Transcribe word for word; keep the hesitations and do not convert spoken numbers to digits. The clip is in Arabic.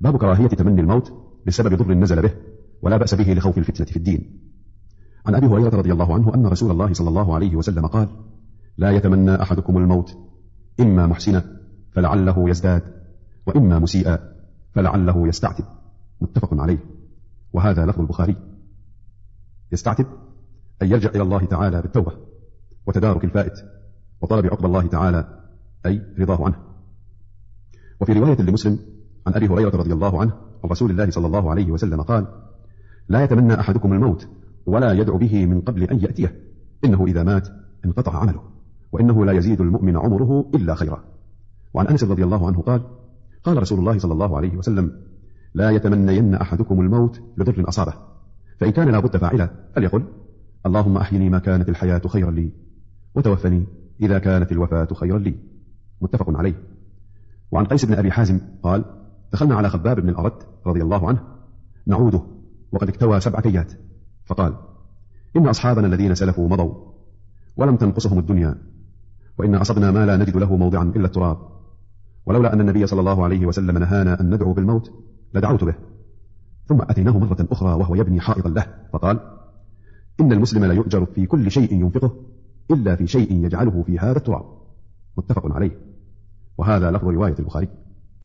باب كراهية تمني الموت بسبب ضر نزل به ولا بأس به لخوف الفتنة في الدين. عن أبي هريرة رضي الله عنه أن رسول الله صلى الله عليه وسلم قال: لا يتمنى أحدكم الموت إما محسنا فلعله يزداد وإما مسيئا فلعله يستعتب. متفق عليه. وهذا لفظ البخاري. يستعتب أن يرجع إلى الله تعالى بالتوبة وتدارك الفائت وطلب عقب الله تعالى أي رضاه عنه. وفي رواية لمسلم عن أبي هريرة رضي الله عنه عن رسول الله صلى الله عليه وسلم قال: لا يتمنى أحدكم الموت ولا يدعو به من قبل أن يأتيه، إنه إذا مات انقطع عمله وإنه لا يزيد المؤمن عمره إلا خيرا. وعن أنس رضي الله عنه قال: قال رسول الله صلى الله عليه وسلم: لا يتمنين أحدكم الموت لضر أصابه، فإن كان لابد فاعلا فليقل: اللهم أحيني ما كانت الحياة خيرا لي وتوفني إذا كانت الوفاة خيرا لي. متفق عليه. وعن قيس بن أبي حازم قال: دخلنا على خباب بن الأرد رضي الله عنه نعوده وقد اكتوى سبع كيات، فقال: إن أصحابنا الذين سلفوا مضوا ولم تنقصهم الدنيا، وإن أصبنا ما لا نجد له موضعا إلا التراب، ولولا أن النبي صلى الله عليه وسلم نهانا أن ندعو بالموت لدعوت به. ثم أتيناه مرة أخرى وهو يبني حائطا له، فقال: إن المسلم لا يؤجر في كل شيء ينفقه إلا في شيء يجعله في هذا التراب. متفق عليه. وهذا لفظ رواية البخاري.